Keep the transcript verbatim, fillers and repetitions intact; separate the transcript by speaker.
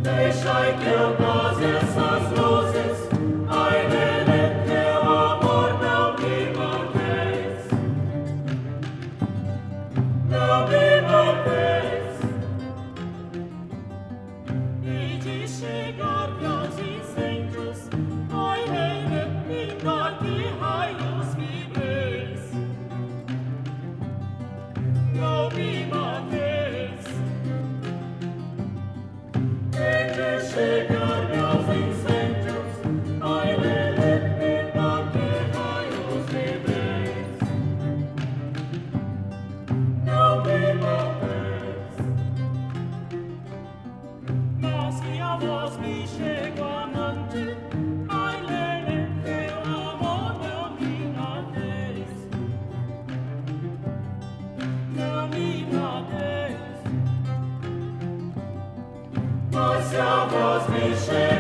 Speaker 1: Deixai que eu goze essas luzes, ai, Lelê, teu amor não me mates, não me mates. E de chegar meus incêndios, ai, Lelê, pintar que raios vibres, não me mates. Chegar meus incêndios, ai, Lelê, pintar que raios vibres, não me mates. Mas que a voz me chega amante, ai, Lelê, teu amor não me mates, não me mates. Mas se a voz me chega